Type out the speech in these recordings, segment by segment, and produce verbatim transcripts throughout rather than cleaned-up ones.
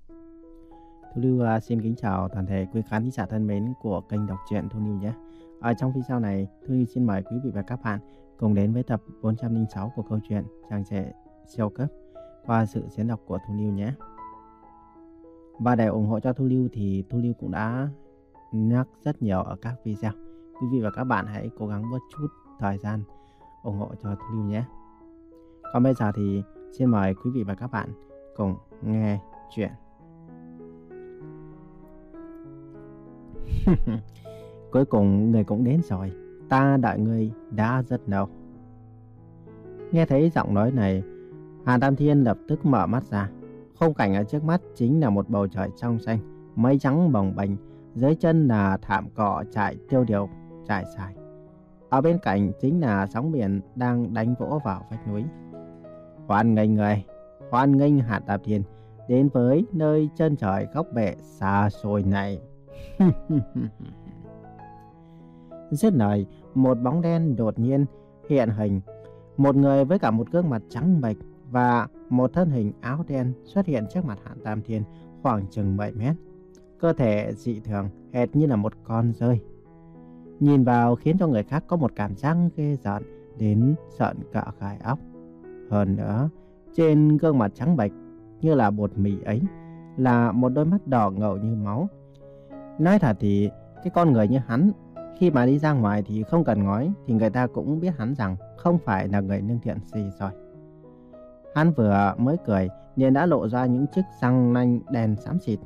Thu Lưu à, xin kính chào toàn thể quý khán giả thân mến của kênh đọc truyện Thu Lưu nhé. Ở trong video này, Thu Lưu xin mời quý vị và các bạn cùng đến với tập bốn trăm lẻ sáu của câu chuyện Chàng trẻ siêu cấp qua sự diễn đọc của Thu Lưu nhé. Và để ủng hộ cho Thu Lưu thì Thu Lưu cũng đã nhắc rất nhiều ở các video. Quý vị và các bạn hãy cố gắng bớt chút thời gian ủng hộ cho Thu Lưu nhé. Còn bây giờ thì xin mời quý vị và các bạn cùng nghe chuyện. Cuối cùng người cũng đến rồi. Ta đợi người đã rất lâu. Nghe thấy giọng nói này, Hàn Tam Thiên lập tức mở mắt ra. Khung cảnh ở trước mắt chính là một bầu trời trong xanh, mây trắng bồng bềnh, dưới chân là thảm cỏ trải tiêu điều trải dài. Ở bên cạnh chính là sóng biển đang đánh vỗ vào vách núi. Hoan nghênh người, hoan nghênh Hàn Tam Thiên đến với nơi chân trời góc bể xa xôi này. Dứt lời, một bóng đen đột nhiên hiện hình. Một người với cả một gương mặt trắng bệch và một thân hình áo đen xuất hiện trước mặt Hàn Tam Thiên khoảng chừng bảy mét. Cơ thể dị thường, hệt như là một con dơi. Nhìn vào khiến cho người khác có một cảm giác ghê rợn đến sợn cả gai óc. Hơn nữa, trên gương mặt trắng bệch như là bột mì ấy là một đôi mắt đỏ ngầu như máu. Nói thật thì cái con người như hắn, khi mà đi ra ngoài thì không cần nói thì người ta cũng biết hắn rằng không phải là người lương thiện gì rồi. Hắn vừa mới cười nên đã lộ ra những chiếc răng nanh đen xám xịt.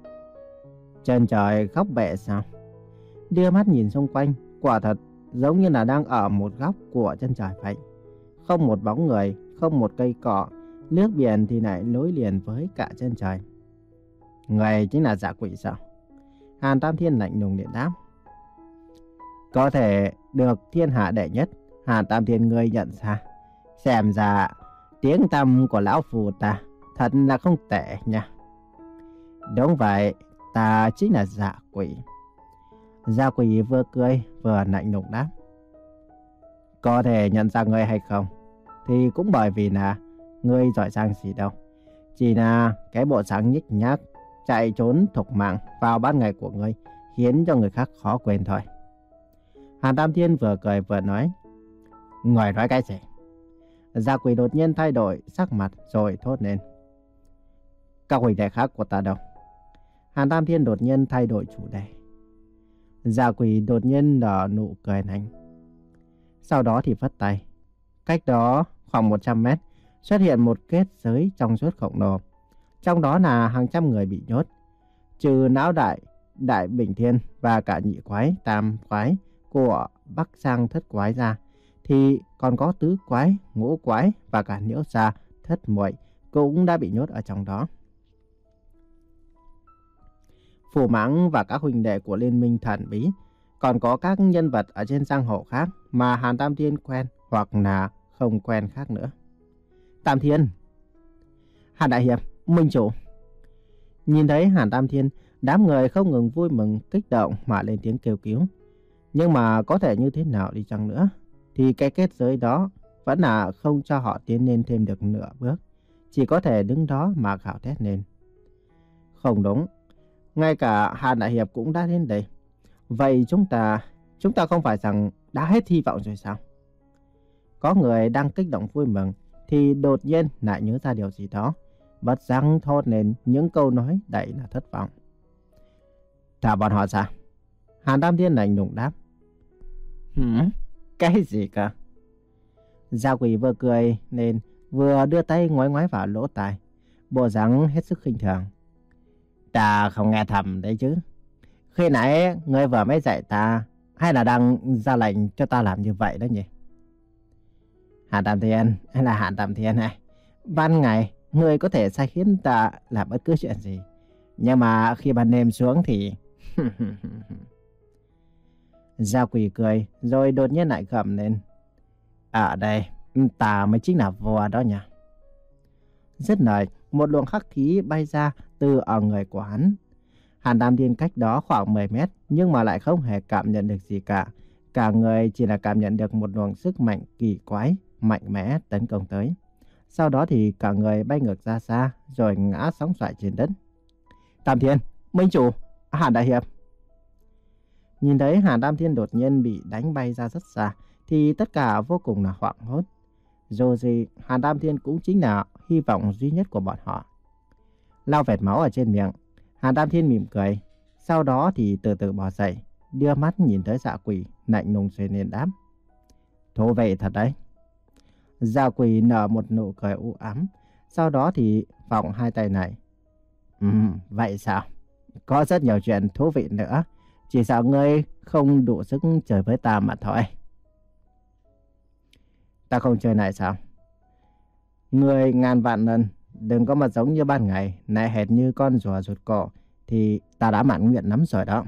Chân trời góc bể sao? Đưa mắt nhìn xung quanh, quả thật giống như là đang ở một góc của chân trời vậy. Không một bóng người, không một cây cỏ, nước biển thì lại nối liền với cả chân trời. Người chính là Dạ Quỷ sao? Hàn Tam Thiên lạnh lùng điện đáp. Có thể được thiên hạ đệ nhất, Hàn Tam Thiên ngươi nhận ra. Xem ra tiếng tăm của lão phù ta thật là không tệ nha. Đúng vậy, ta chính là Dạ Quỷ. Dạ Quỷ vừa cười vừa lạnh lùng đáp. Có thể nhận ra ngươi hay không thì cũng bởi vì là ngươi giỏi giang gì đâu. Chỉ là cái bộ dáng nhích nhác, chạy trốn thục mạng vào ban ngày của ngươi khiến cho người khác khó quên thôi. Hàn Tam Thiên vừa cười vừa nói. Người nói cái gì? Dạ Quỷ đột nhiên thay đổi sắc mặt rồi thốt lên. Các huynh đệ khác của ta đâu? Hàn Tam Thiên đột nhiên thay đổi chủ đề. Dạ Quỷ đột nhiên nở nụ cười lạnh. Sau đó thì phất tay. Cách đó khoảng một trăm mét xuất hiện một kết giới trong suốt khổng lồ. Trong đó là hàng trăm người bị nhốt. Trừ não đại, đại bình thiên và cả nhị quái, tam quái của Bắc Sang thất quái ra, thì còn có tứ quái, ngũ quái và cả nhiễu gia, thất muội cũng đã bị nhốt ở trong đó. Phù Mãng và các huynh đệ của Liên minh thần bí, còn có các nhân vật ở trên giang hồ khác mà Hàn Tam Thiên quen hoặc là không quen khác nữa. Tam Thiên, Hàn Đại Hiệp, Minh Chủ. Nhìn thấy Hàn Tam Thiên, đám người không ngừng vui mừng kích động mà lên tiếng kêu cứu. Nhưng mà có thể như thế nào đi chăng nữa thì cái kết giới đó vẫn là không cho họ tiến lên thêm được nửa bước, chỉ có thể đứng đó mà gào thét lên. Không đúng, ngay cả Hàn Đại Hiệp cũng đã đến đây. Vậy chúng ta, chúng ta không phải rằng đã hết hy vọng rồi sao? Có người đang kích động vui mừng thì đột nhiên lại nhớ ra điều gì đó, bất giác thốt lên những câu nói đầy là thất vọng. Thả bọn họ ra. Hàn Tam Thiên lạnh lùng đáp. Hửm? Cái gì cơ? Dạ Quỷ vừa cười nên vừa đưa tay ngoái ngoái vào lỗ tai, bộ dáng hết sức khinh thường. Ta không nghe thầm đấy chứ. Khi nãy ngươi vừa mới dạy ta, hay là đang ra lệnh cho ta làm như vậy đó nhỉ? Hàn Tam Thiên, hay là Hàn Tam Thiên này, ban ngày ngươi có thể sai khiến ta làm bất cứ chuyện gì, nhưng mà khi ban đêm xuống thì... Dạ Quỷ cười rồi đột nhiên lại gầm lên. Ở đây ta mới chính là vua đó nhỉ. Dứt lời, một luồng hắc khí bay ra từ ở người của hắn. Hàn Tam Thiên cách đó khoảng mười mét nhưng mà lại không hề cảm nhận được gì cả. Cả người chỉ là cảm nhận được một luồng sức mạnh kỳ quái, mạnh mẽ tấn công tới. Sau đó thì cả người bay ngược ra xa rồi ngã sóng xoài trên đất. Tam Thiên, Minh Chủ, Hàn Đại Hiệp. Nhìn thấy Hàn Tam Thiên đột nhiên bị đánh bay ra rất xa, thì tất cả vô cùng là hoảng hốt. Dù gì, Hàn Tam Thiên cũng chính là hy vọng duy nhất của bọn họ. Lau vệt máu ở trên miệng, Hàn Tam Thiên mỉm cười. Sau đó thì từ từ bò dậy, đưa mắt nhìn tới Dạ Quỷ, lạnh lùng xuyên lên đáp. Thú vị thật đấy. Dạ Quỷ nở một nụ cười u ám, sau đó thì vọng hai tay này. Ừm, vậy sao? Có rất nhiều chuyện thú vị nữa, chỉ sợ ngươi không đủ sức chơi với ta mà thôi. Ta không chơi này sao? Ngươi ngàn vạn lần đừng có mà giống như ban ngày, nại hệt như con rùa rụt cổ, thì ta đã mãn nguyện lắm rồi đó.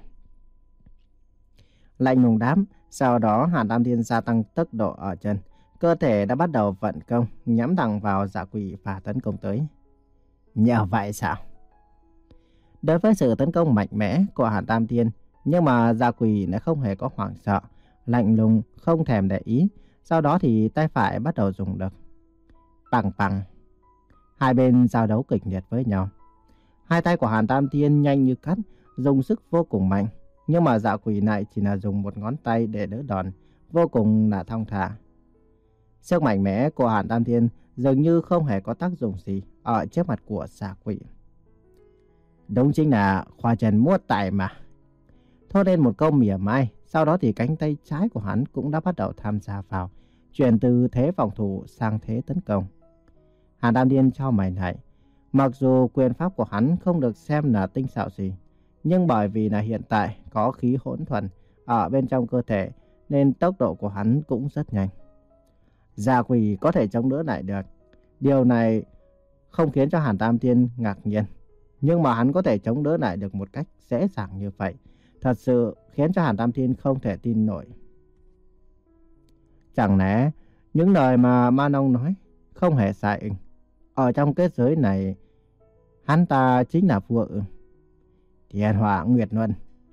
Lạnh lùng đáp, sau đó Hàn Tam Thiên gia tăng tốc độ ở chân, cơ thể đã bắt đầu vận công, nhắm thẳng vào Dạ Quỷ và tấn công tới. Nhờ vậy sao? Đối với sự tấn công mạnh mẽ của Hàn Tam Thiên, nhưng mà Dạ Quỷ lại không hề có hoảng sợ, lạnh lùng không thèm để ý. Sau đó thì tay phải bắt đầu dùng lực. Bằng bằng. Hai bên giao đấu kịch liệt với nhau. Hai tay của Hàn Tam Thiên nhanh như cắt, dùng sức vô cùng mạnh. Nhưng mà Dạ Quỷ này chỉ là dùng một ngón tay để đỡ đòn, vô cùng là thong thả. Sức mạnh mẽ của Hàn Tam Thiên dường như không hề có tác dụng gì ở trước mặt của Dạ Quỷ. Đúng chính là khoa trần mua tài mà. Thốt lên một câu mỉa mai, sau đó thì cánh tay trái của hắn cũng đã bắt đầu tham gia vào, chuyển từ thế phòng thủ sang thế tấn công. Hàn Tam Thiên cho mày này, mặc dù quyền pháp của hắn không được xem là tinh xảo gì, nhưng bởi vì là hiện tại có khí hỗn thuần ở bên trong cơ thể, nên tốc độ của hắn cũng rất nhanh. Dạ Quỷ có thể chống đỡ lại được. Điều này không khiến cho Hàn Tam Thiên ngạc nhiên, nhưng mà hắn có thể chống đỡ lại được một cách dễ dàng như vậy, thật sự khiến cho Hàn Tam Thiên không thể tin nổi. Chẳng lẽ những lời mà Ma Nông nói không hề sai ư? Ở trong kết giới này, hắn ta chính là vua ư? Thiên Hỏa Nguyệt Luân.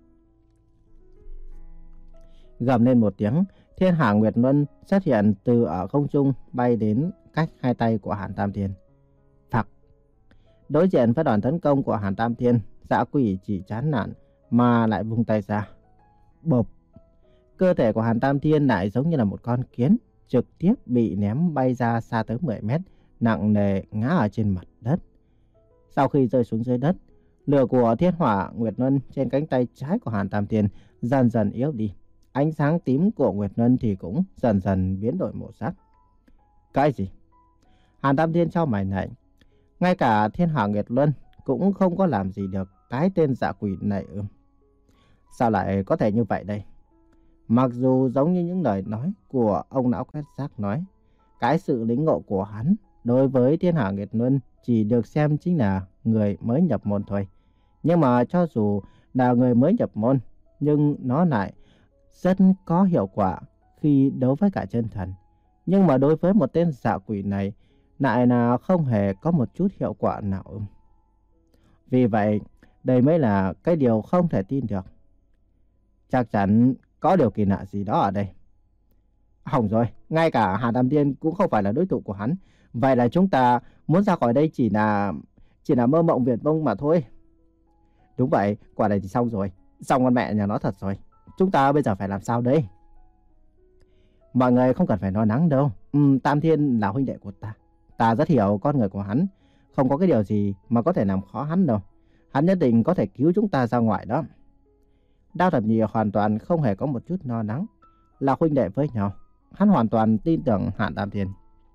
Gầm lên một tiếng, Thiên Hỏa Nguyệt Luân xuất hiện từ ở không trung bay đến cách hai tay của Hàn Tam Thiên. Phặc. Đối diện với đòn tấn công của Hàn Tam Thiên, Dạ Quỷ chỉ chán nản mà lại vung tay ra. Bộp. Cơ thể của Hàn Tam Thiên lại giống như là một con kiến, trực tiếp bị ném bay ra xa tới mười mét, nặng nề ngã ở trên mặt đất. Sau khi rơi xuống dưới đất, lửa của Thiên Hỏa Nguyệt Luân trên cánh tay trái của Hàn Tam Thiên dần dần yếu đi. Ánh sáng tím của Nguyệt Luân thì cũng dần dần biến đổi màu sắc. Cái gì? Hàn Tam Thiên chau mày này. Ngay cả Thiên Hỏa Nguyệt Luân cũng không có làm gì được cái tên Dạ Quỷ này ư? Sao lại có thể như vậy đây? Mặc dù giống như những lời nói của ông lão quét rác nói, cái sự lĩnh ngộ của hắn đối với Thiên Hỏa Nguyệt Luân chỉ được xem chính là người mới nhập môn thôi. Nhưng mà cho dù là người mới nhập môn, nhưng nó lại rất có hiệu quả khi đấu với cả chân thần. Nhưng mà đối với một tên Dạ Quỷ này, lại là không hề có một chút hiệu quả nào. Vì vậy, đây mới là cái điều không thể tin được. Chắc chắn có điều kỳ lạ gì đó ở đây. Hỏng rồi, ngay cả Hàn Tam Thiên cũng không phải là đối thủ của hắn. Vậy là chúng ta muốn ra khỏi đây chỉ là chỉ là mơ mộng viển vông mà thôi. Đúng vậy, quả này thì xong rồi. Xong con mẹ nhà nó thật rồi. Chúng ta bây giờ phải làm sao đây? Mọi người không cần phải lo lắng đâu. Uhm, Tam Thiên là huynh đệ của ta. Ta rất hiểu con người của hắn. Không có cái điều gì mà có thể làm khó hắn đâu. Hắn nhất định có thể cứu chúng ta ra ngoài đó. Đao Thập Nhị hoàn toàn không hề có một chút lo lắng. Là huynh đệ với nhau, hắn hoàn toàn tin tưởng Hàn Tam Thiên.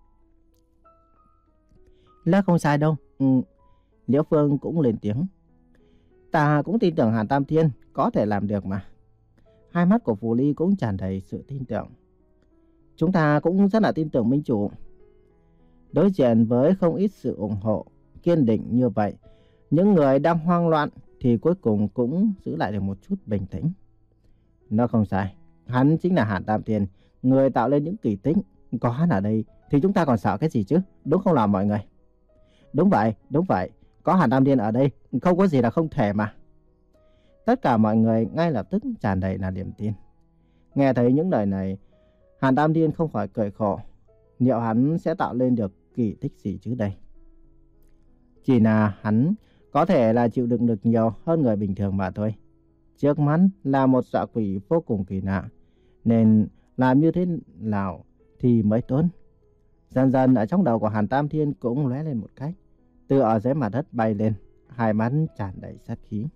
Là không sai đâu. Ừ. Liễu Phương cũng lên tiếng. Ta cũng tin tưởng Hàn Tam Thiên có thể làm được mà. Hai mắt của Phù Ly cũng tràn đầy sự tin tưởng. Chúng ta cũng rất là tin tưởng Minh Chủ. Đối diện với không ít sự ủng hộ, kiên định như vậy, những người đang hoang loạn thì cuối cùng cũng giữ lại được một chút bình tĩnh. Nó không sai. Hắn chính là Hàn Tam Thiên, người tạo lên những kỳ tích. Có hắn ở đây thì chúng ta còn sợ cái gì chứ? Đúng không nào mọi người? Đúng vậy, đúng vậy. Có Hàn Tam Thiên ở đây, không có gì là không thể mà. Tất cả mọi người ngay lập tức tràn đầy là niềm tin. Nghe thấy những lời này, Hàn Tam Thiên không khỏi cười khổ. Liệu hắn sẽ tạo lên được kỳ tích gì chứ đây? Chỉ là hắn Có thể là chịu đựng được nhiều hơn người bình thường mà thôi. Trước mắt là một dã quỷ vô cùng kỳ lạ, nên làm như thế nào thì mới tốt. Dần dần ở trong đầu của Hàn Tam Thiên cũng lóe lên một cách, từ ở dưới mặt đất bay lên, hai mắt tràn đầy sát khí.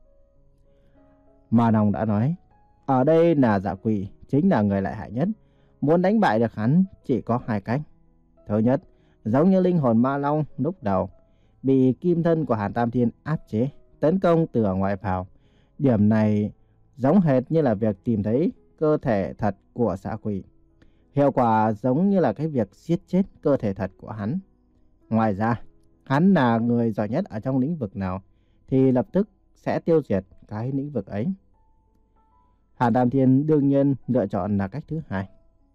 Mà Đồng đã nói, ở đây là dã quỷ, chính là người lợi hại nhất. Muốn đánh bại được hắn chỉ có hai cách. Thứ nhất, giống như linh hồn ma long lúc đầu, bị kim thân của Hàn Tam Thiên áp chế, tấn công từ ở ngoài vào. Điểm này giống hệt như là việc tìm thấy cơ thể thật của dã quỷ. Hiệu quả giống như là cái việc giết chết cơ thể thật của hắn. Ngoài ra, hắn là người giỏi nhất ở trong lĩnh vực nào thì lập tức sẽ tiêu diệt cái lĩnh vực ấy. Hàn Tam Thiên đương nhiên lựa chọn là cách thứ hai.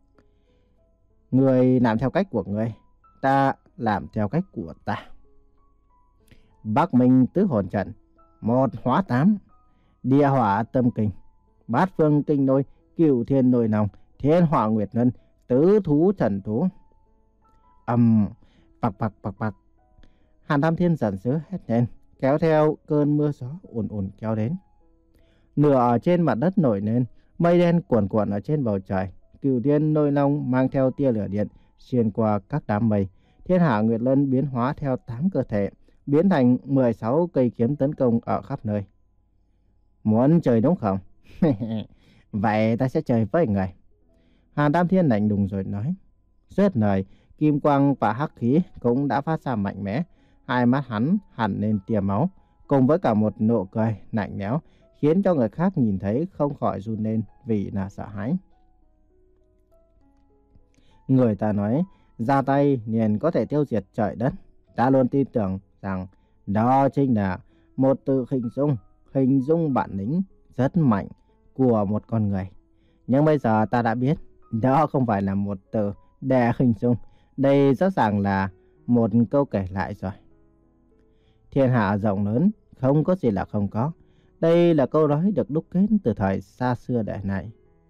Người làm theo cách của người, ta làm theo cách của ta. Bắc Minh tứ hồn trận, một hóa tám, địa hỏa tâm kinh, bát phương kinh lôi, cửu thiên lôi nòng, thiên hỏa nguyệt ngân, tứ thú thần thú. Ầm, bạc bạc bạc bạc. Hàn Tam Thiên giận dữ hét lên, kéo theo cơn mưa gió ùn ùn kéo đến. Nửa ở trên mặt đất nổi lên, mây đen cuồn cuộn ở trên bầu trời. Cửu thiên lôi long mang theo tia lửa điện xuyên qua các đám mây. Thiên hạ nguyệt lân biến hóa theo tám cơ thể, biến thành mười sáu cây kiếm tấn công ở khắp nơi. Muốn chơi đúng không? Vậy ta sẽ chơi với người. Hàn Tam Thiên lạnh lùng rồi nói. Dứt lời, kim quang và hắc khí cũng đã phát ra mạnh mẽ. Hai mắt hắn hẳn lên tia máu, cùng với cả một nụ cười lạnh lẽo, khiến cho người khác nhìn thấy không khỏi run lên vì là sợ hãi. Người ta nói, ra tay liền có thể tiêu diệt trời đất. Ta luôn tin tưởng rằng đó chính là một từ hình dung, hình dung bản lĩnh rất mạnh của một con người. Nhưng bây giờ ta đã biết, đó không phải là một từ để hình dung. Đây rõ ràng là một câu kể lại rồi. Thiên hạ rộng lớn, không có gì là không có. Đây là câu nói được đúc kết từ thời xa xưa để lại.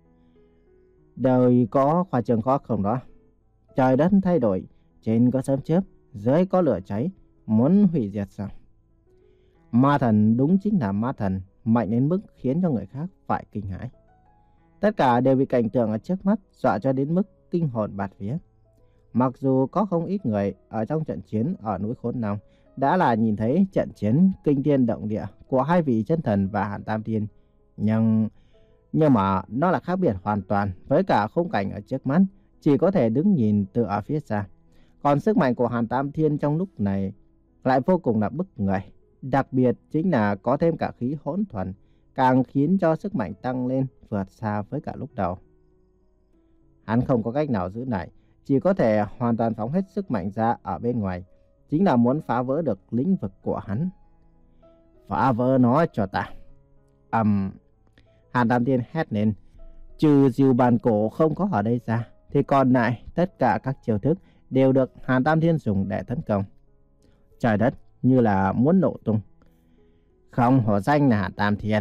Đời có khoa trương khó không đó. Trời đất thay đổi, trên có sấm chớp, dưới có lửa cháy, muốn hủy diệt sao? Ma thần đúng chính là ma thần, mạnh đến mức khiến cho người khác phải kinh hãi. Tất cả đều bị cảnh tượng ở trước mắt dọa cho đến mức kinh hồn bạt vía. Mặc dù có không ít người ở trong trận chiến ở núi Khốn Long đã là nhìn thấy trận chiến kinh thiên động địa của hai vị chân thần và Hàn Tam Thiên, nhưng nhưng mà nó là khác biệt hoàn toàn với cả khung cảnh ở trước mắt, chỉ có thể đứng nhìn từ ở phía xa. Còn sức mạnh của Hàn Tam Thiên trong lúc này lại vô cùng là bức người, đặc biệt chính là có thêm cả khí hỗn thuần, càng khiến cho sức mạnh tăng lên vượt xa với cả lúc đầu. Hắn không có cách nào giữ lại, chỉ có thể hoàn toàn phóng hết sức mạnh ra ở bên ngoài, chính là muốn phá vỡ được lĩnh vực của hắn. Phá vỡ nó cho ta. Ầm. Um, Hàn Tam Thiên hét lên, trừ diều bàn cổ không có ở đây ra, thì còn lại tất cả các chiêu thức đều được Hàn Tam Thiên dùng để tấn công. Trời đất như là muốn nổ tung. Không hổ danh là Hàn Tam Thiên.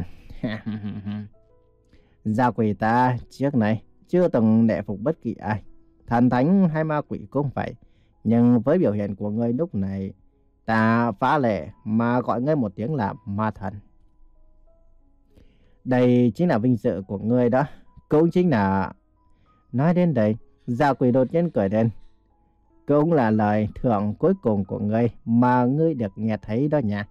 Gia quỷ ta trước này chưa từng nể phục bất kỳ ai, thần thánh hay ma quỷ cũng vậy. Nhưng với biểu hiện của ngươi lúc này, ta phá lệ mà gọi ngươi một tiếng là ma thần. Đây chính là vinh dự của ngươi đó. Cũng chính là... Nói đến đây, Gia quỷ đột nhiên cười lên. Cũng là lời thưởng cuối cùng của ngươi mà ngươi được nghe thấy đó nha.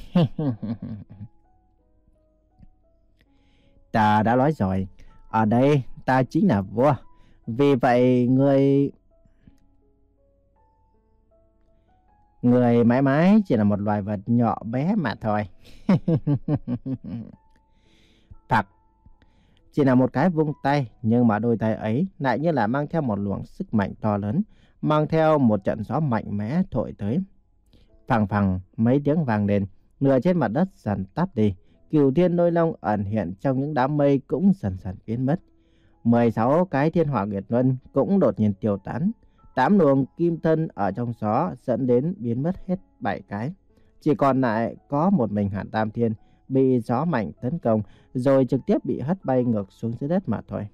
Ta đã nói rồi, ở đây ta chính là vua. Vì vậy ngươi... Người mãi mãi chỉ là một loài vật nhỏ bé mà thôi. Thật, chỉ là một cái vung tay, nhưng mà đôi tay ấy lại như là mang theo một luồng sức mạnh to lớn, mang theo một trận gió mạnh mẽ thổi tới. Phằng phằng mấy tiếng vang lên, nửa trên mặt đất dần tắt đi, cửu thiên lôi long ẩn hiện trong những đám mây cũng dần dần biến mất. mười sáu cái thiên hỏa nguyệt luân cũng đột nhiên tiêu tán. Tám luồng kim thân ở trong gió dẫn đến biến mất hết bảy cái. Chỉ còn lại có một mình Hàn Tam Thiên bị gió mạnh tấn công rồi trực tiếp bị hất bay ngược xuống dưới đất mà thôi.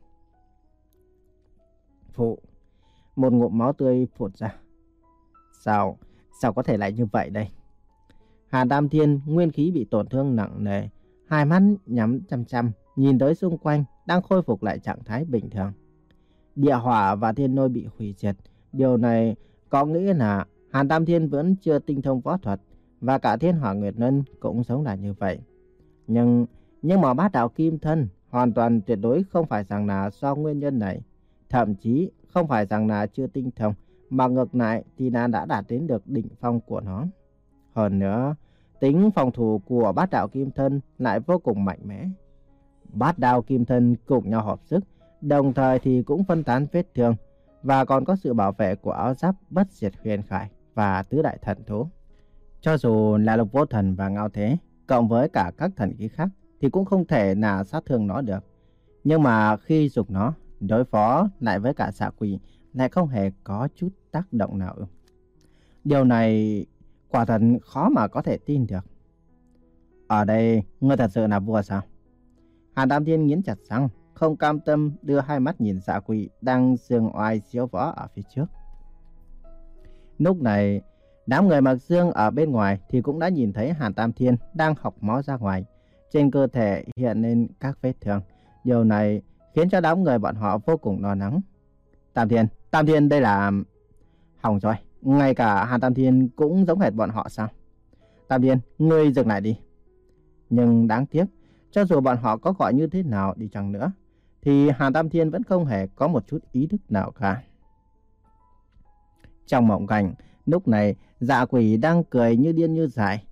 Phụ, một ngụm máu tươi phụt ra. Sao, sao có thể lại như vậy đây? Hàn Tam Thiên nguyên khí bị tổn thương nặng nề, hai mắt nhắm chăm chăm, nhìn tới xung quanh đang khôi phục lại trạng thái bình thường. Địa hỏa và thiên lôi bị hủy diệt, điều này có nghĩa là Hàn Tam Thiên vẫn chưa tinh thông võ thuật và cả Thiên Hỏa Nguyệt Ngân cũng giống là như vậy. Nhưng nhưng mà bát đạo kim thân hoàn toàn tuyệt đối không phải rằng là do nguyên nhân này, thậm chí không phải rằng là chưa tinh thông, mà ngược lại thì là đã đạt đến được đỉnh phong của nó. Hơn nữa, tính phòng thủ của bát đạo kim thân lại vô cùng mạnh mẽ. Bát đạo kim thân cùng nhau hợp sức, đồng thời thì cũng phân tán vết thương và còn có sự bảo vệ của áo giáp bất diệt huyền khải và tứ đại thần thú. Cho dù là Lục Vô Thần và Ngao Thế cộng với cả các thần khí khác thì cũng không thể là sát thương nó được. Nhưng mà khi dùng nó đối phó lại với cả Dạ Quỷ lại không hề có chút tác động nào. Điều này quả thật khó mà có thể tin được. Ở đây ngươi thật sự là vua sao? Hàn Tam Thiên nghiến chặt răng, không cam tâm đưa hai mắt nhìn Dạ Quỷ đang dương oai diếu võ ở phía trước. Lúc này, đám người mặc dương ở bên ngoài thì cũng đã nhìn thấy Hàn Tam Thiên đang học máu ra ngoài. Trên cơ thể hiện lên các vết thương. Điều này khiến cho đám người bọn họ vô cùng lo lắng. Tam Thiên, Tam Thiên đây là... Hỏng rồi, ngay cả Hàn Tam Thiên cũng giống hệt bọn họ sao? Tam Thiên, ngươi dừng lại đi. Nhưng đáng tiếc, cho dù bọn họ có gọi như thế nào đi chăng nữa, thì Hàn Tam Thiên vẫn không hề có một chút ý thức nào cả. Trong mộng cảnh, lúc này Dạ Quỷ đang cười như điên như dại.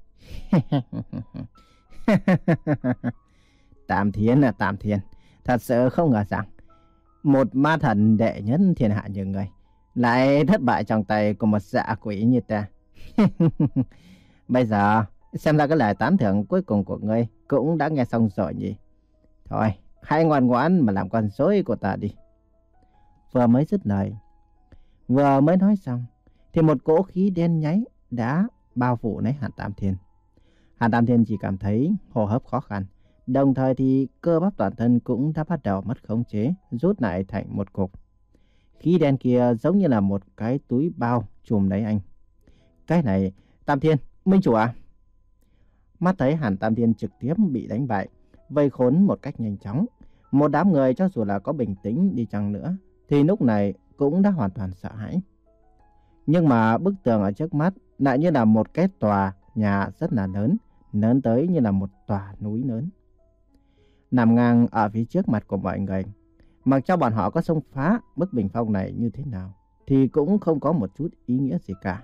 Tam Thiên là Tam Thiên, thật sự không ngờ rằng một ma thần đệ nhất thiên hạ như người lại thất bại trong tay của một Dạ Quỷ như ta. Bây giờ xem ra cái lời tán thưởng cuối cùng của ngươi cũng đã nghe xong rồi nhỉ. Thôi, hãy ngoan ngoãn mà làm con rối của ta đi. Vừa mới dứt lời, vừa mới nói xong thì một cỗ khí đen nháy đã bao phủ lấy Hàn Tam Thiên. Hàn Tam Thiên chỉ cảm thấy hô hấp khó khăn, đồng thời thì cơ bắp toàn thân cũng đã bắt đầu mất khống chế, rút lại thành một cục. Khí đen kia giống như là một cái túi bao trùm lấy anh. Cái này, Tam Thiên, Minh Chủ à? Mắt thấy Hàn Tam Thiên trực tiếp bị đánh bại, vây khốn một cách nhanh chóng. Một đám người cho dù là có bình tĩnh đi chăng nữa, thì lúc này cũng đã hoàn toàn sợ hãi. Nhưng mà bức tường ở trước mắt lại như là một cái tòa nhà rất là lớn, lớn tới như là một tòa núi lớn. Nằm ngang ở phía trước mặt của mọi người, mặc cho bọn họ có xông phá bức bình phong này như thế nào, thì cũng không có một chút ý nghĩa gì cả.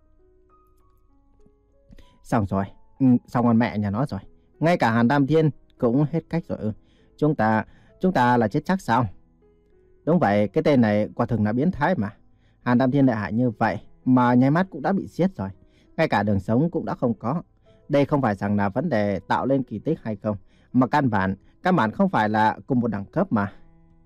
Xong rồi, ừ, xong con mẹ nhà nó rồi. Ngay cả Hàn Tam Thiên cũng hết cách rồi. Ừ. Chúng ta, chúng ta là chết chắc sao? Đúng vậy, cái tên này quả thực là biến thái mà. Hàn Tam Thiên đại hại như vậy mà nháy mắt cũng đã bị giết rồi. Ngay cả đường sống cũng đã không có. Đây không phải rằng là vấn đề tạo lên kỳ tích hay không, mà căn bản, căn bản không phải là cùng một đẳng cấp mà.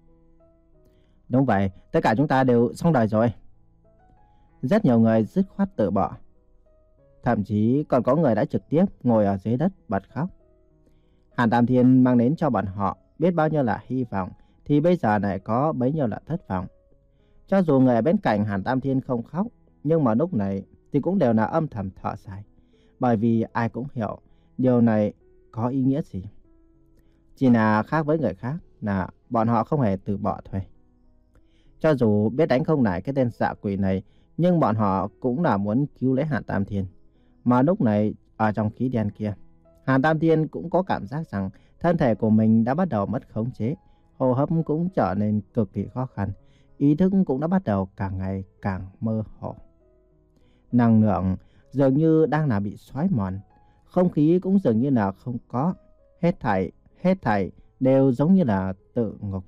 Đúng vậy, tất cả chúng ta đều xong đời rồi. Rất nhiều người dứt khoát từ bỏ. Thậm chí còn có người đã trực tiếp ngồi ở dưới đất bật khóc. Hàn Tam Thiên mang đến cho bọn họ biết bao nhiêu là hy vọng, thì bây giờ lại có bấy nhiêu là thất vọng. Cho dù người ở bên cạnh Hàn Tam Thiên không khóc, nhưng mà lúc này thì cũng đều là âm thầm thở dài. Bởi vì ai cũng hiểu điều này có ý nghĩa gì. Chỉ là khác với người khác là bọn họ không hề từ bỏ thôi. Cho dù biết đánh không lại cái tên Dạ Quỷ này, nhưng bọn họ cũng là muốn cứu lấy Hàn Tam Thiên. Mà lúc này ở trong khí đen kia, Hàn Tam Thiên cũng có cảm giác rằng thân thể của mình đã bắt đầu mất khống chế, hô hấp cũng trở nên cực kỳ khó khăn, ý thức cũng đã bắt đầu càng ngày càng mơ hồ. Năng lượng dường như đang là bị xói mòn, không khí cũng dường như là không có, hết thảy, hết thảy đều giống như là tự ngục.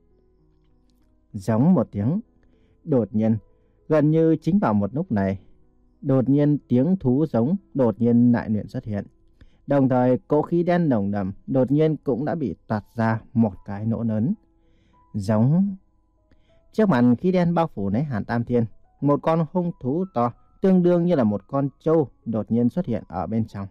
Giống một tiếng, đột nhiên, gần như chính vào một lúc này, đột nhiên tiếng thú giống đột nhiên lại luyện xuất hiện. Đồng thời cỗ khí đen nồng đậm đột nhiên cũng đã bị toát ra một cái nỗ lớn. Giống... Trước mặt khí đen bao phủ lấy Hàn Tam Thiên, một con hung thú to, tương đương như là một con trâu đột nhiên xuất hiện ở bên trong.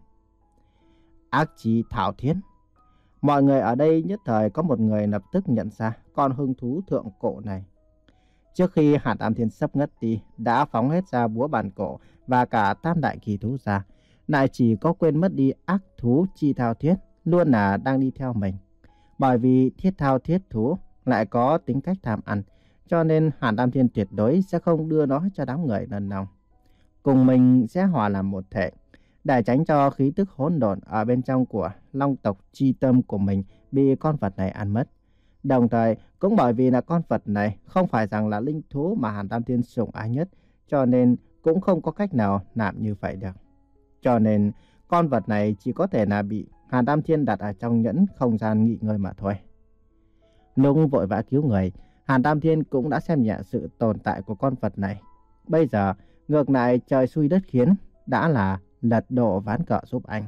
Ác chí thảo thiên. Mọi người ở đây nhất thời có một người lập tức nhận ra con hung thú thượng cổ này. Trước khi Hàn Tam Thiên sắp ngất đi, đã phóng hết ra búa bàn cổ và cả tam đại kỳ thú ra, lại chỉ có quên mất đi ác thú Chi Thao Thiết luôn là đang đi theo mình. Bởi vì Thiết Thao Thiết thú lại có tính cách tham ăn, cho nên Hàn Tam Thiên tuyệt đối sẽ không đưa nó cho đám người lần nào. Cùng mình sẽ hòa làm một thể, để tránh cho khí tức hỗn độn ở bên trong của long tộc chi tâm của mình bị con vật này ăn mất. Đồng thời, cũng bởi vì là con vật này không phải rằng là linh thú mà Hàn Tam Thiên sủng ái nhất, cho nên cũng không có cách nào làm như vậy được. Cho nên, con vật này chỉ có thể là bị Hàn Tam Thiên đặt ở trong nhẫn không gian nghỉ ngơi mà thôi. Lúc vội vã cứu người, Hàn Tam Thiên cũng đã xem nhẹ sự tồn tại của con vật này. Bây giờ, ngược lại trời xui đất khiến, đã là lật đổ ván cờ giúp anh.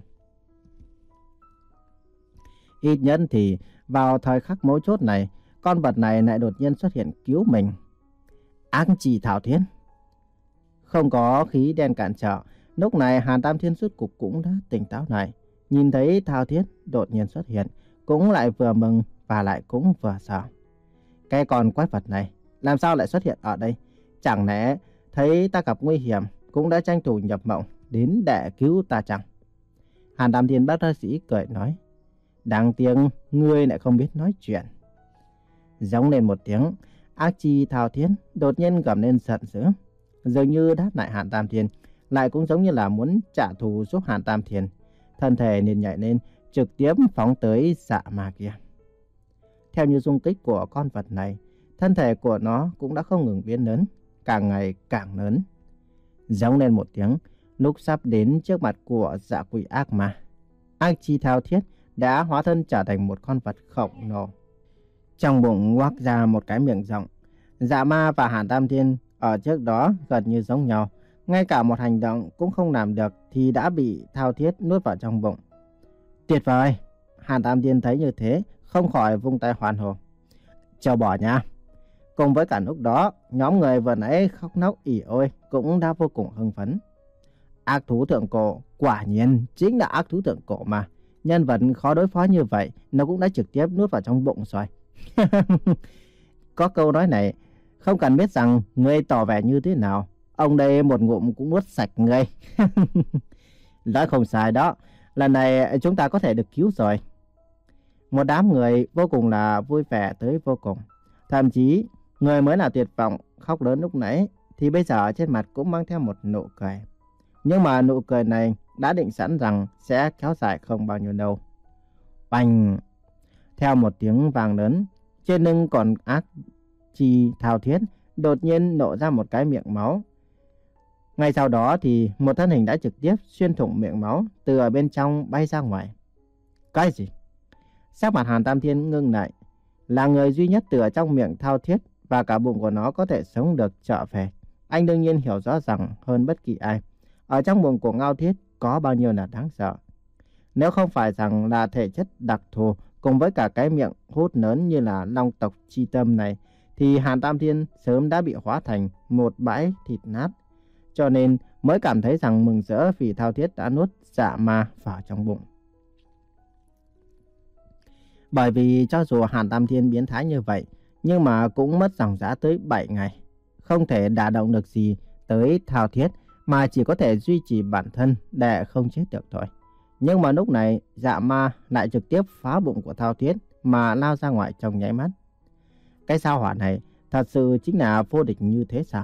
Ít nhất thì vào thời khắc mấu chốt này, con vật này lại đột nhiên xuất hiện cứu mình. Ác Chi Thao Thiết. Không có khí đen cản trở, lúc này Hàn Tam Thiên rốt cục cũng đã tỉnh táo lại. Nhìn thấy Thao Thiết đột nhiên xuất hiện, cũng lại vừa mừng và lại cũng vừa sợ. Cái con quái vật này làm sao lại xuất hiện ở đây? Chẳng lẽ thấy ta gặp nguy hiểm cũng đã tranh thủ nhập mộng đến để cứu ta chẳng? Hàn Tam Thiên bất đắc dĩ cười nói. Đáng tiếc ngươi lại không biết nói chuyện. Giống lên một tiếng, Ác Chi Thao Thiết đột nhiên gầm lên giận dữ, dường như đáp lại Hàn Tam Thiên, lại cũng giống như là muốn trả thù giúp Hàn Tam Thiên. Thân thể liền nhảy lên, trực tiếp phóng tới Dạ Ma kia. Theo như dung kích của con vật này, thân thể của nó cũng đã không ngừng biến lớn, càng ngày càng lớn. Giống lên một tiếng, lúc sắp đến trước mặt của Dạ Quỷ Ác Ma, Ác Chi Thao Thiết đã hóa thân trở thành một con vật khổng lồ. Trong bụng ngoác ra một cái miệng rộng. Dạ Ma và Hàn Tam Thiên ở trước đó gần như giống nhau, ngay cả một hành động cũng không làm được thì đã bị Thao Thiết nuốt vào trong bụng. Tuyệt vời! Hàn Tam Thiên thấy như thế, không khỏi vung tay hoan hô. Châu bò nha! Cùng với cả lúc đó, nhóm người vừa nãy khóc nóc ỉ ôi cũng đã vô cùng hưng phấn. Ác thú thượng cổ, quả nhiên chính là ác thú thượng cổ mà. Nhân vật khó đối phó như vậy, nó cũng đã trực tiếp nuốt vào trong bụng rồi. Có câu nói này, không cần biết rằng ngươi tỏ vẻ như thế nào, ông đây một ngụm cũng nuốt sạch ngươi. Nói không sai đó, lần này chúng ta có thể được cứu rồi. Một đám người vô cùng là vui vẻ tới vô cùng. Thậm chí, người mới là tuyệt vọng, khóc lớn lúc nãy, thì bây giờ trên mặt cũng mang theo một nụ cười. Nhưng mà nụ cười này đã định sẵn rằng sẽ kéo dài không bao nhiêu lâu. Bành! Theo một tiếng vang lớn, trên lưng còn Ác Chi Thao Thiết đột nhiên nổ ra một cái miệng máu. Ngay sau đó thì một thân hình đã trực tiếp xuyên thủng miệng máu từ ở bên trong bay ra ngoài. Cái gì? Sắc mặt Hàn Tam Thiên ngưng lại. Là người duy nhất từ ở trong miệng Thao Thiết và cả bụng của nó có thể sống được trở về. Anh đương nhiên hiểu rõ rằng hơn bất kỳ ai, ở trong bụng của Ngao Thiết có bao nhiêu là đáng sợ. Nếu không phải rằng là thể chất đặc thù cùng với cả cái miệng hút lớn như là long tộc chi tâm này, thì Hàn Tam Thiên sớm đã bị hóa thành một bãi thịt nát. Cho nên mới cảm thấy rằng mừng rỡ vì Thao Thiết đã nuốt Dạ Ma vào trong bụng. Bởi vì cho dù Hàn Tam Thiên biến thái như vậy, nhưng mà cũng mất dòng dã tới bảy ngày. Không thể đả động được gì tới Thao Thiết, mà chỉ có thể duy trì bản thân để không chết được thôi. Nhưng mà lúc này, Dạ Ma lại trực tiếp phá bụng của Thao Thiết mà lao ra ngoài trong nháy mắt. Cái sao hỏa này thật sự chính là vô địch như thế sao?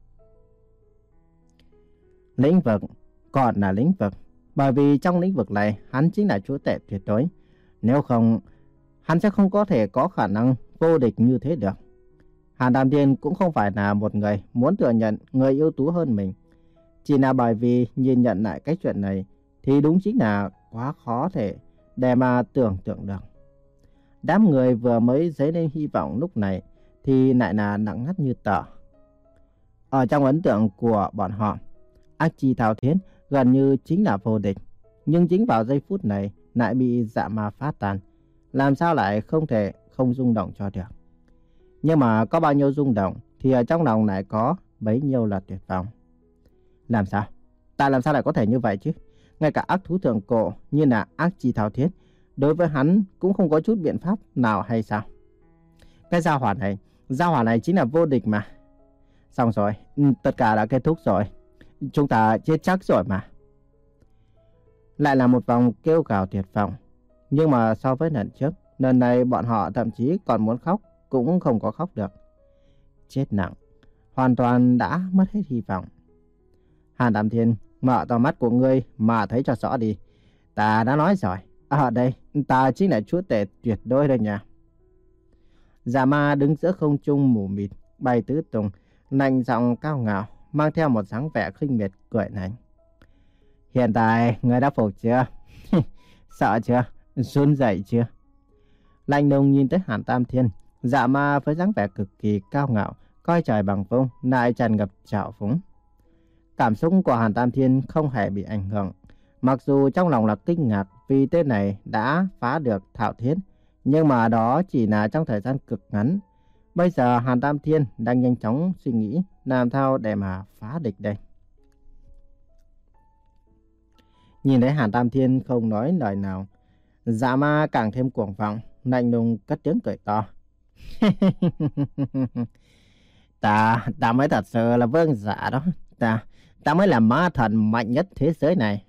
Lĩnh vực còn là lĩnh vực, bởi vì trong lĩnh vực này hắn chính là chúa tể tuyệt đối. Nếu không, hắn sẽ không có thể có khả năng vô địch như thế được. Hàn Tam Thiên cũng không phải là một người muốn thừa nhận người ưu tú hơn mình. Chỉ là bởi vì nhìn nhận lại cái chuyện này thì đúng chính là quá khó thể để mà tưởng tượng được. Đám người vừa mới dấy lên hy vọng lúc này thì lại là nặng ngắt như tờ. Ở trong ấn tượng của bọn họ, Ác Chi Thao Thiết gần như chính là vô địch. Nhưng chính vào giây phút này lại bị Dạ Ma phá tan. Làm sao lại không thể không rung động cho được. Nhưng mà có bao nhiêu rung động thì ở trong lòng lại có bấy nhiêu là tuyệt vọng. Làm sao? Tại làm sao lại có thể như vậy chứ? Ngay cả ác thú thượng cổ như là Ác Chi Thao Thiết, đối với hắn cũng không có chút biện pháp nào hay sao? Cái giao hỏa này, giao hỏa này chính là vô địch mà. Xong rồi, tất cả đã kết thúc rồi. Chúng ta chết chắc rồi mà. Lại là một vòng kêu gào tuyệt vọng. Nhưng mà so với lần trước, lần này bọn họ thậm chí còn muốn khóc, cũng không có khóc được. Chết nặng, hoàn toàn đã mất hết hy vọng. Hàn Tam Thiên, mở to mắt của ngươi mà thấy cho rõ đi. Ta đã nói rồi, ở đây ta chính là chúa tể tuyệt đối đây nha. Dạ ma đứng giữa không trung mù mịt, bay tứ tung, lạnh giọng cao ngạo, mang theo một dáng vẻ khinh miệt cười lạnh. Hiện tại ngươi đã phục chưa? Sợ chưa? Run rẩy chưa? Lạnh lùng nhìn tới Hàn Tam Thiên, dạ ma với dáng vẻ cực kỳ cao ngạo, coi trời bằng vung, lại tràn ngập trào phúng. Cảm xúc của Hàn Tam Thiên không hề bị ảnh hưởng. Mặc dù trong lòng là kinh ngạc vì tên này đã phá được Thảo Thiết, nhưng mà đó chỉ là trong thời gian cực ngắn. Bây giờ Hàn Tam Thiên đang nhanh chóng suy nghĩ làm sao để mà phá địch đây. Nhìn thấy Hàn Tam Thiên không nói lời nào, dạ ma càng thêm cuồng vọng, lạnh lùng cất tiếng cười to. ta, ta mới thật sự là vương giả đó. Ta, ta mới là ma thần mạnh nhất thế giới này.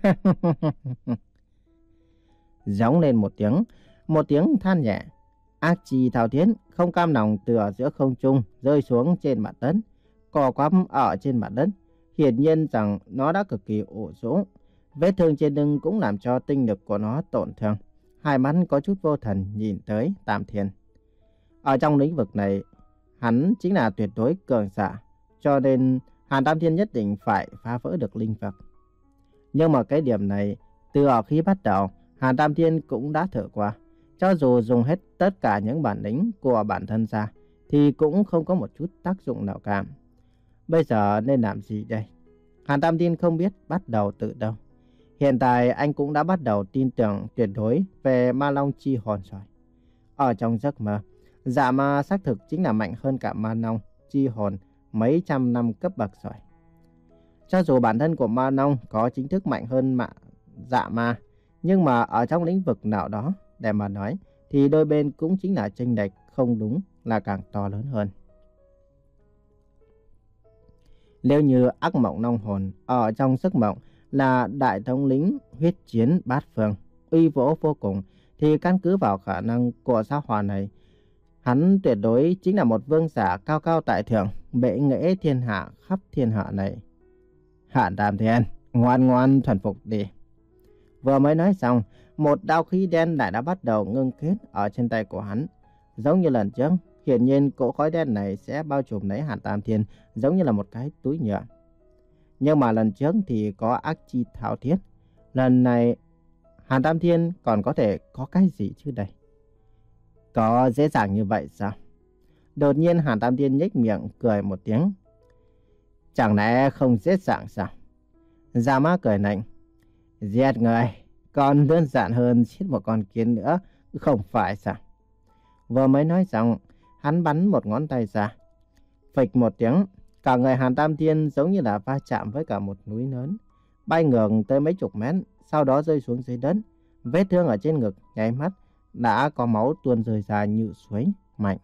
Giống lên một tiếng, một tiếng than nhẹ. Ác chi Thảo Thiết không cam lòng từ ở giữa không trung rơi xuống trên mặt đất, cò quắp ở trên mặt đất. Hiển nhiên rằng nó đã cực kỳ ủ rũ. Vết thương trên lưng cũng làm cho tinh lực của nó tổn thương. Hai mắt có chút vô thần nhìn tới Tam Thiên. Ở trong lĩnh vực này, hắn chính là tuyệt đối cường giả, cho nên Hàn Tam Thiên nhất định phải phá vỡ được linh vực. Nhưng mà cái điểm này, từ ở khi bắt đầu, Hàn Tam Thiên cũng đã thử qua. Cho dù dùng hết tất cả những bản lĩnh của bản thân ra, thì cũng không có một chút tác dụng nào cả. Bây giờ nên làm gì đây? Hàn Tam Thiên không biết bắt đầu từ đâu. Hiện tại anh cũng đã bắt đầu tin tưởng tuyệt đối về Ma Long chi hồn rồi. Ở trong giấc mơ, dạ ma xác thực chính là mạnh hơn cả Ma Long chi hồn mấy trăm năm cấp bậc rồi. Cho dù bản thân của Ma Long có chính thức mạnh hơn mà dạ ma, nhưng mà ở trong lĩnh vực nào đó để mà nói thì đôi bên cũng chính là chênh lệch không đúng là càng to lớn hơn. Nếu như ác mộng long hồn ở trong giấc mộng là đại thống lĩnh huyết chiến bát phương, uy vũ vô cùng, thì căn cứ vào khả năng của sao hỏa này, hắn tuyệt đối chính là một vương giả cao cao tại thượng, bệ nghệ thiên hạ khắp thiên hạ này. Hàn Tam Thiên, ngoan ngoan thuần phục đi. Vừa mới nói xong, một đạo khí đen lại đã bắt đầu ngưng kết ở trên tay của hắn. Giống như lần trước, hiển nhiên cỗ khói đen này sẽ bao trùm lấy Hàn Tam Thiên giống như là một cái túi nhựa. Nhưng mà lần trước thì có ác chi Thảo Thiết. Lần này Hàn Tam Thiên còn có thể có cái gì chứ đây? Có dễ dàng như vậy sao? Đột nhiên Hàn Tam Thiên nhếch miệng cười một tiếng. Chẳng lẽ không dễ dàng sao? Dạ ma cười lạnh. Giết người còn đơn giản hơn giết một con kiến nữa, không phải sao? Vừa mới nói xong, hắn bắn một ngón tay ra. Phịch một tiếng, cả người Hàn Tam Thiên giống như là va chạm với cả một núi lớn, bay ngược tới mấy chục mét, sau đó rơi xuống dưới đất. Vết thương ở trên ngực nháy mắt đã có máu tuôn rơi ra như suối mạnh.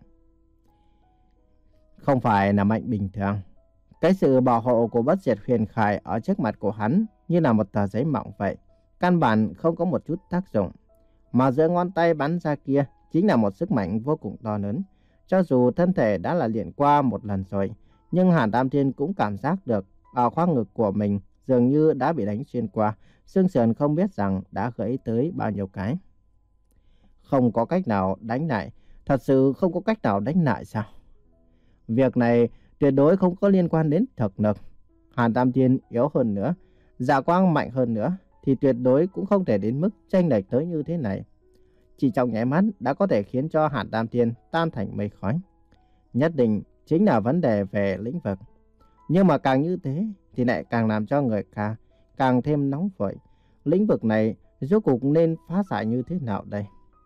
Không phải là mạnh bình thường. Cái sự bảo hộ của bất diệt huyền khải ở trước mặt của hắn như là một tờ giấy mỏng vậy, căn bản không có một chút tác dụng. Mà giữa ngón tay bắn ra kia chính là một sức mạnh vô cùng to lớn. Cho dù thân thể đã là luyện qua một lần rồi, nhưng Hàn Tam Thiên cũng cảm giác được ở khoang ngực của mình dường như đã bị đánh xuyên qua, xương sườn không biết rằng đã gãy tới bao nhiêu cái. Không có cách nào đánh lại, thật sự không có cách nào đánh lại sao? Việc này tuyệt đối không có liên quan đến thực lực. Hàn Tam Thiên yếu hơn nữa, dạ quang mạnh hơn nữa, thì tuyệt đối cũng không thể đến mức chênh lệch tới như thế này. Chỉ trong nháy mắt đã có thể khiến cho Hàn Tam Thiên tan thành mây khói. Nhất định chính là vấn đề về lĩnh vực. Nhưng mà càng như thế thì lại càng làm cho người ta càng thêm nóng vội. Lĩnh vực này rốt cuộc nên phá giải như thế nào đây?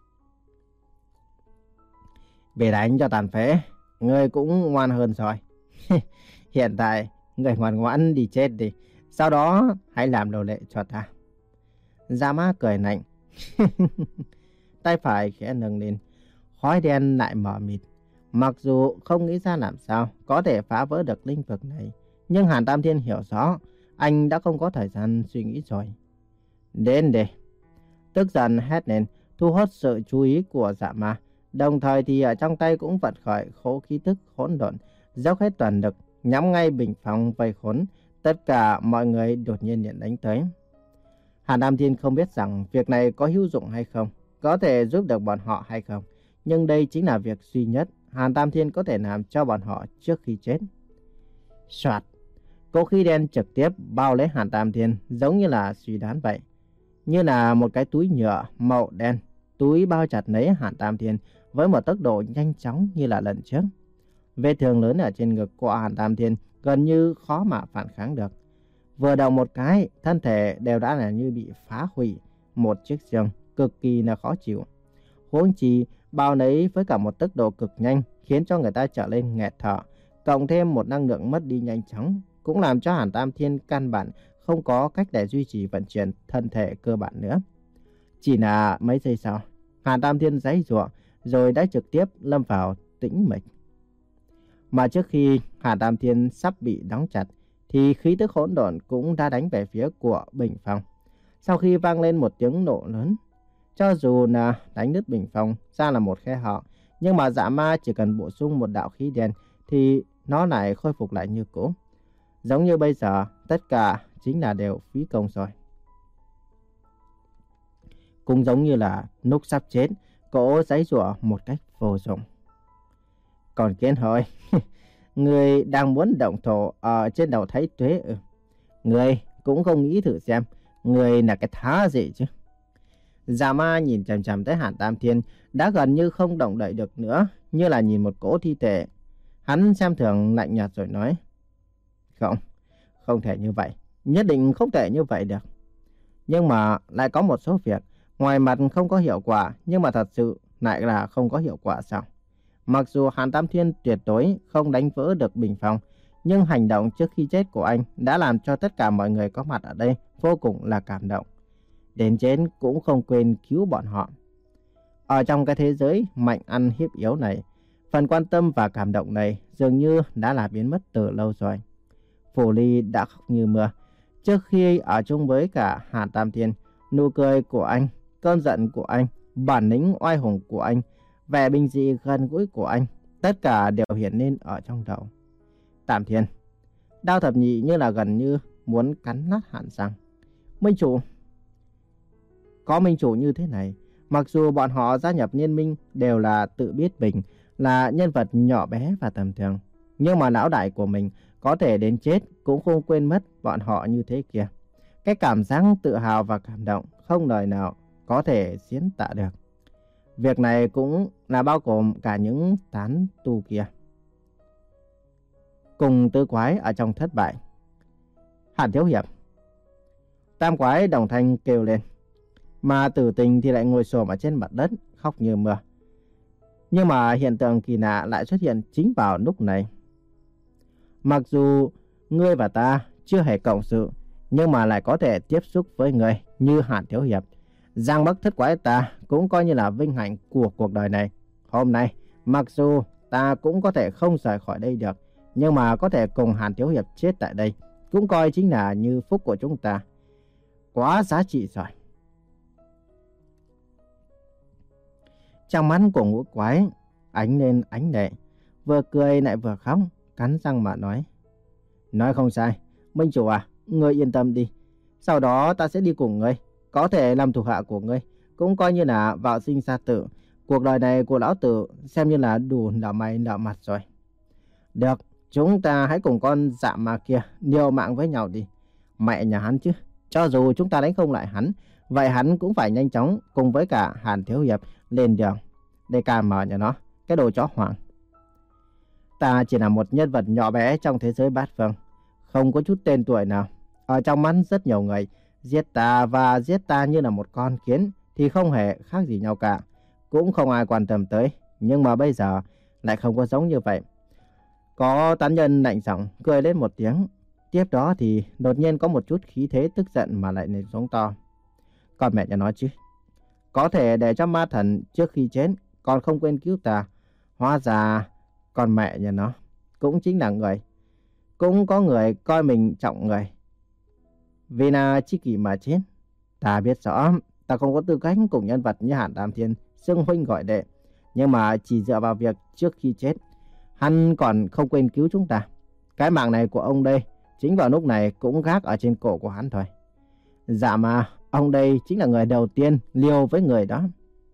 Bị đánh cho tàn phế, người cũng ngoan hơn rồi. Hiện tại người ngoan ngoãn đi chết đi, sau đó hãy làm đồ lệ cho ta. Dạ ma cười lạnh. Tay phải khẽ nâng lên, khói đen lại mờ mịt. Mặc dù không nghĩ ra làm sao có thể phá vỡ được lĩnh vực này, nhưng Hàn Tam Thiên hiểu rõ anh đã không có thời gian suy nghĩ rồi. Đến đây. Tức giận hét lên, thu hút sự chú ý của Dạ Ma. Đồng thời thì ở trong tay cũng vận khởi khố khí tức hỗn độn, dốc hết toàn lực, nhắm ngay bình phong vây khốn. Tất cả mọi người đột nhiên nhận đánh tới. Hàn Tam Thiên không biết rằng việc này có hữu dụng hay không, có thể giúp được bọn họ hay không. Nhưng đây chính là việc duy nhất Hàn Tam Thiên có thể làm cho bọn họ trước khi chết. Soạt, cỗ khí đen trực tiếp bao lấy Hàn Tam Thiên giống như là suy đoán vậy. Như là một cái túi nhựa màu đen, túi bao chặt lấy Hàn Tam Thiên với một tốc độ nhanh chóng như là lần trước. Vết thương lớn ở trên ngực của Hàn Tam Thiên gần như khó mà phản kháng được. Vừa động một cái, thân thể đều đã là như bị phá hủy một chiếc xương, cực kỳ là khó chịu. Huống chi bao lấy với cả một tốc độ cực nhanh khiến cho người ta trở lên nghẹt thở, cộng thêm một năng lượng mất đi nhanh chóng, cũng làm cho Hàn Tam Thiên căn bản không có cách để duy trì vận chuyển thân thể cơ bản nữa. Chỉ là mấy giây sau, Hàn Tam Thiên giãy giụa rồi đã trực tiếp lâm vào tĩnh mịch. Mà trước khi Hàn Tam Thiên sắp bị đóng chặt, thì khí tức hỗn độn cũng đã đánh về phía của bình phong. Sau khi vang lên một tiếng nổ lớn, cho dù là đánh nứt bình phong ra là một khe hở, nhưng mà Dạ Ma chỉ cần bổ sung một đạo khí đen thì nó lại khôi phục lại như cũ. Giống như bây giờ, tất cả chính là đều phí công rồi. Cũng giống như là lúc sắp chết, cỗ giãy giụa một cách vô dụng. Còn Kiến Hồi, người đang muốn động thổ ở trên đầu Thái Tuế ư? Người cũng không nghĩ thử xem, người là cái thá gì chứ? Dạ Ma nhìn chằm chằm tới Hàn Tam Thiên đã gần như không động đậy được nữa, như là nhìn một cỗ thi thể. Hắn xem thường lạnh nhạt rồi nói: Không, không thể như vậy, nhất định không thể như vậy được. Nhưng mà lại có một số việc, ngoài mặt không có hiệu quả, nhưng mà thật sự lại là không có hiệu quả sao? Mặc dù Hàn Tam Thiên tuyệt đối không đánh vỡ được bình phong, nhưng hành động trước khi chết của anh đã làm cho tất cả mọi người có mặt ở đây vô cùng là cảm động. Đến chết cũng không quên cứu bọn họ. Ở trong cái thế giới mạnh ăn hiếp yếu này, phần quan tâm và cảm động này dường như đã là biến mất từ lâu rồi. Phù Ly đã khóc như mưa. Trước khi ở chung với cả Hàn Tam Thiên, nụ cười của anh, cơn giận của anh, bản lĩnh oai hùng của anh, vẻ bình dị gần gũi của anh, tất cả đều hiện lên ở trong đầu. Tam Thiên, Đao Thập Nhị như là gần như muốn cắn nát Hàn răng. Minh chủ, có minh chủ như thế này, mặc dù bọn họ gia nhập liên minh đều là tự biết mình là nhân vật nhỏ bé và tầm thường, nhưng mà lão đại của mình có thể đến chết cũng không quên mất bọn họ như thế kia. Cái cảm giác tự hào và cảm động không lời nào có thể diễn tả được. Việc này cũng là bao gồm cả những tán tu kia. Cùng tứ quái ở trong thất bại. Hàn thiếu hiệp. Tam quái đồng thanh kêu lên. Mà Tử Tình thì lại ngồi xổm ở trên mặt đất khóc như mưa. Nhưng mà hiện tượng kỳ lạ lại xuất hiện chính vào lúc này. Mặc dù ngươi và ta chưa hề cộng sự, nhưng mà lại có thể tiếp xúc với người như Hàn thiếu hiệp. Giang Bắc thất quái ta cũng coi như là vinh hạnh của cuộc đời này. Hôm nay, mặc dù ta cũng có thể không rời khỏi đây được, nhưng mà có thể cùng Hàn thiếu hiệp chết tại đây, cũng coi chính là như phúc của chúng ta. Quá giá trị rồi. Trong mắt của ngũ quái ánh lên ánh lệ, vừa cười lại vừa khóc, cắn răng mà nói. Nói không sai, Minh chủ à, ngươi yên tâm đi. Sau đó ta sẽ đi cùng ngươi, có thể làm thuộc hạ của ngươi, cũng coi như là vào sinh ra tử. Cuộc đời này của lão tử xem như là đủ nở mày nở mặt rồi. Được, chúng ta hãy cùng con Dạ Ma kia liều mạng với nhau đi. Mẹ nhà hắn chứ, cho dù chúng ta đánh không lại hắn, vậy hắn cũng phải nhanh chóng cùng với cả Hàn thiếu hiệp lên đường để càn mở nhà nó, cái đồ chó hoang. Ta chỉ là một nhân vật nhỏ bé trong thế giới bát phương, không có chút tên tuổi nào. Ở trong mắt rất nhiều người, giết ta và giết ta như là một con kiến thì không hề khác gì nhau cả, cũng không ai quan tâm tới. Nhưng mà bây giờ lại không có giống như vậy. Có tán nhân lạnh giọng cười lên một tiếng. Tiếp đó thì đột nhiên có một chút khí thế tức giận mà lại lên giống to. Còn mẹ nhà nó chứ, có thể để cho ma thần trước khi chết còn không quên cứu ta. Hóa ra con mẹ nhà nó cũng chính là người. Cũng có người coi mình trọng người, vì là chi kỷ mà chết. Ta biết rõ, ta không có tư cách cùng nhân vật như Hàn Tam Thiên xưng huynh gọi đệ, nhưng mà chỉ dựa vào việc trước khi chết, hắn còn không quên cứu chúng ta. Cái mạng này của ông đây, chính vào lúc này cũng gác ở trên cổ của hắn thôi. Dạ mà, ông đây chính là người đầu tiên liều với người đó.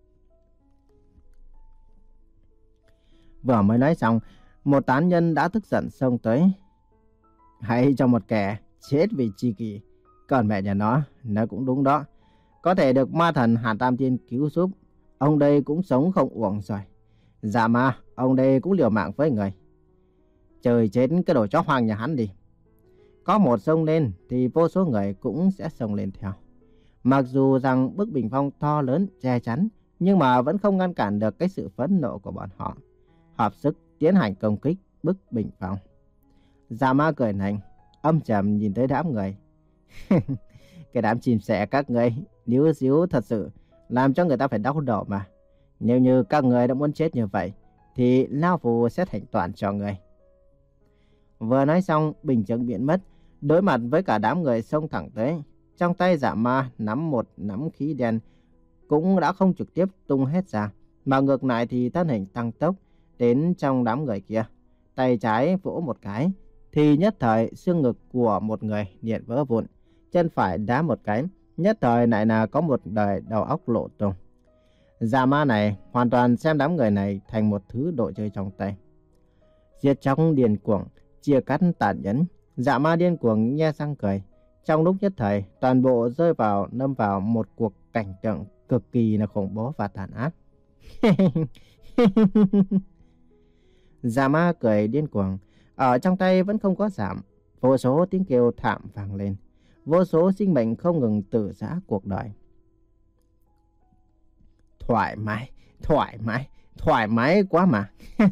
Vừa mới nói xong, một tán nhân đã tức giận xông tới. Hãy cho một kẻ chết vì tri kỷ. Còn mẹ nhà nó, nó cũng đúng đó. Có thể được ma thần Hàn Tam Thiên cứu giúp, ông đây cũng sống không uổng rồi. Dạ mà, ông đây cũng liều mạng với người. Trời chết cái đồ chó hoang nhà hắn đi. Có một xông lên thì vô số người cũng sẽ xông lên theo. Mặc dù rằng bức bình phong to lớn che chắn, nhưng mà vẫn không ngăn cản được cái sự phẫn nộ của bọn họ. Hợp sức tiến hành công kích bức bình phong. Dạ ma cười lạnh, âm trầm nhìn tới đám người. Cái đám chim sẻ các ngươi, níu xíu thật sự, làm cho người ta phải đau đầu mà. Nếu như các người đã muốn chết như vậy, thì Lão Phu sẽ thành toàn cho người. Vừa nói xong, bình chứng biến mất, đối mặt với cả đám người xông thẳng tới. Trong tay Dạ ma nắm một nắm khí đen, cũng đã không trực tiếp tung hết ra, mà ngược lại thì thân hình tăng tốc đến trong đám người kia. Tay trái vỗ một cái, thì nhất thời xương ngực của một người liền vỡ vụn. Chân phải đá một cái, nhất thời lại là có một đời đầu óc lộ tung. Dạ ma này hoàn toàn xem đám người này thành một thứ đồ chơi trong tay. Giết chóc điên cuồng, chia cắt tàn nhẫn. Dạ ma điên cuồng nhe răng cười. Trong lúc nhất thời, toàn bộ rơi vào lâm vào một cuộc cảnh tượng cực kỳ là khủng bố và tàn ác. Dạ ma cười điên cuồng, ở trong tay vẫn không có giảm. Vô số tiếng kêu thảm vang lên, vô số sinh mệnh không ngừng tự giã cuộc đời. Thoải mái, thoải mái, thoải mái quá mà.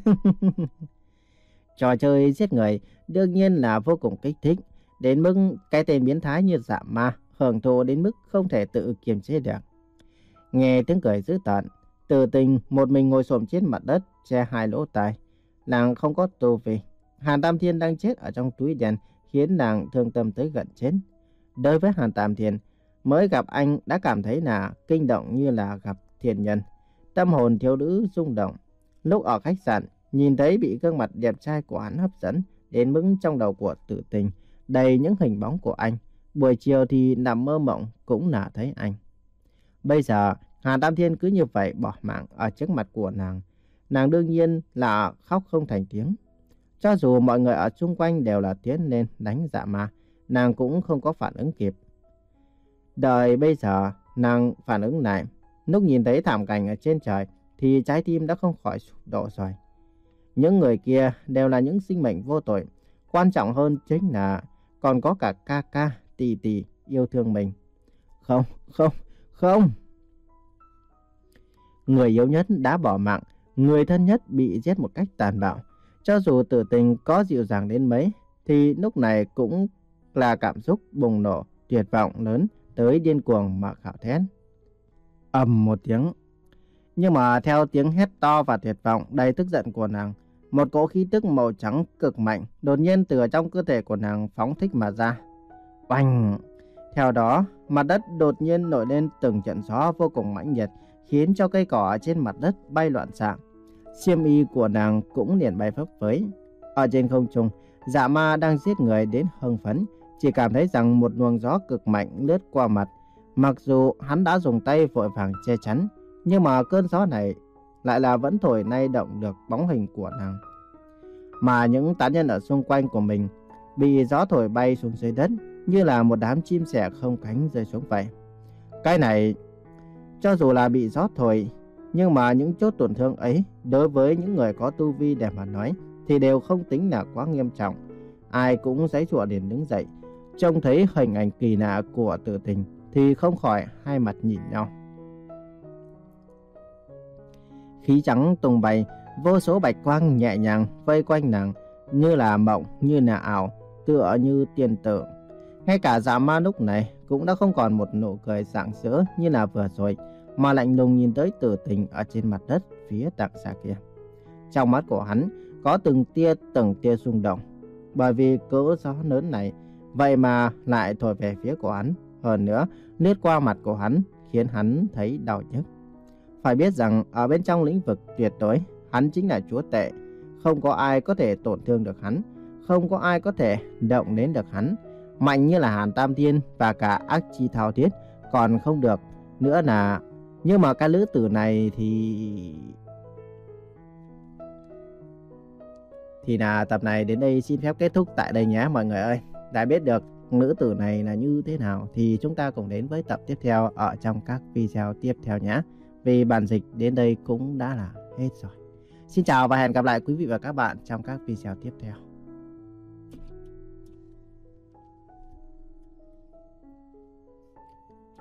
Trò chơi giết người đương nhiên là vô cùng kích thích, đến mức cái tên biến thái như Dạ ma hưởng thụ đến mức không thể tự kiềm chế được. Nghe tiếng cười dữ tợn, Từ Tình một mình ngồi xổm trên mặt đất, che hai lỗ tai. Nàng không có tu vi. Hàn Tam Thiên đang chết ở trong túi đen khiến nàng thương tâm tới gần chết. Đối với Hàn Tam Thiên, mới gặp anh đã cảm thấy là kinh động như là gặp thiên nhân. Tâm hồn thiếu nữ rung động. Lúc ở khách sạn, nhìn thấy bị gương mặt đẹp trai của hắn hấp dẫn, đến mức trong đầu của Tử Tình đầy những hình bóng của anh. Buổi chiều thì nằm mơ mộng cũng là thấy anh. Bây giờ, Hàn Tam Thiên cứ như vậy bỏ mạng ở trước mặt của nàng. Nàng đương nhiên là khóc không thành tiếng. Cho dù mọi người ở xung quanh đều là tiến lên đánh Dạ ma, nàng cũng không có phản ứng kịp. Đợi bây giờ, nàng phản ứng lại. Lúc nhìn thấy thảm cảnh ở trên trời, thì trái tim đã không khỏi sụp đổ rồi. Những người kia đều là những sinh mệnh vô tội. Quan trọng hơn chính là còn có cả ca ca, tỷ tỷ yêu thương mình. Không, không, không. Người yếu nhất đã bỏ mạng, người thân nhất bị giết một cách tàn bạo. Cho dù Tử Tình có dịu dàng đến mấy, thì lúc này cũng là cảm xúc bùng nổ, tuyệt vọng lớn tới điên cuồng mà khảo thét. Ầm một tiếng. Nhưng mà theo tiếng hét to và tuyệt vọng đầy tức giận của nàng, một cỗ khí tức màu trắng cực mạnh đột nhiên từ trong cơ thể của nàng phóng thích mà ra. Oanh! Theo đó, mặt đất đột nhiên nổi lên từng trận gió vô cùng mãnh liệt, khiến cho cây cỏ trên mặt đất bay loạn xạ. Xiêm y của nàng cũng liền bay phấp phới. Ở trên không trung, Dạ ma đang giết người đến hưng phấn, chỉ cảm thấy rằng một luồng gió cực mạnh lướt qua mặt. Mặc dù hắn đã dùng tay vội vàng che chắn, nhưng mà cơn gió này lại là vẫn thổi lay động được bóng hình của nàng. Mà những tán nhân ở xung quanh của mình bị gió thổi bay xuống dưới đất, như là một đám chim sẻ không cánh rơi xuống vậy. Cái này, cho dù là bị gió thổi, nhưng mà những chốt tổn thương ấy đối với những người có tu vi để mà nói thì đều không tính là quá nghiêm trọng. Ai cũng giãy giụa liền đứng dậy, trông thấy hình ảnh kỳ lạ của Tử Tình thì không khỏi hai mặt nhìn nhau. Khí trắng tung bay, vô số bạch quang nhẹ nhàng vây quanh nàng, như là mộng, như là ảo, tựa như tiên tử. Ngay cả Dạ ma lúc này cũng đã không còn một nụ cười rạng rỡ như là vừa rồi, mà lạnh lùng nhìn tới Tử Tình ở trên mặt đất phía đằng xa kia. Trong mắt của hắn có từng tia từng tia rung động, bởi vì cỗ gió lớn này vậy mà lại thổi về phía của hắn, Hơn nữa, lướt qua mặt của hắn khiến hắn thấy đau nhức. Phải biết rằng ở bên trong lĩnh vực tuyệt đối, hắn chính là chúa tể. Không có ai có thể tổn thương được hắn, không có ai có thể động đến được hắn. Mạnh như là Hàn Tam Thiên và cả Ác Chi Thao Thiết còn không được. Nữa là, nhưng mà cái lữ tử này thì... Thì là tập này đến đây xin phép kết thúc tại đây nhé mọi người ơi. Đã biết được nữ tử này là như thế nào thì chúng ta cùng đến với tập tiếp theo ở trong các video tiếp theo nhé. Vì bản dịch đến đây cũng đã là hết rồi. Xin chào và hẹn gặp lại quý vị và các bạn trong các video tiếp theo.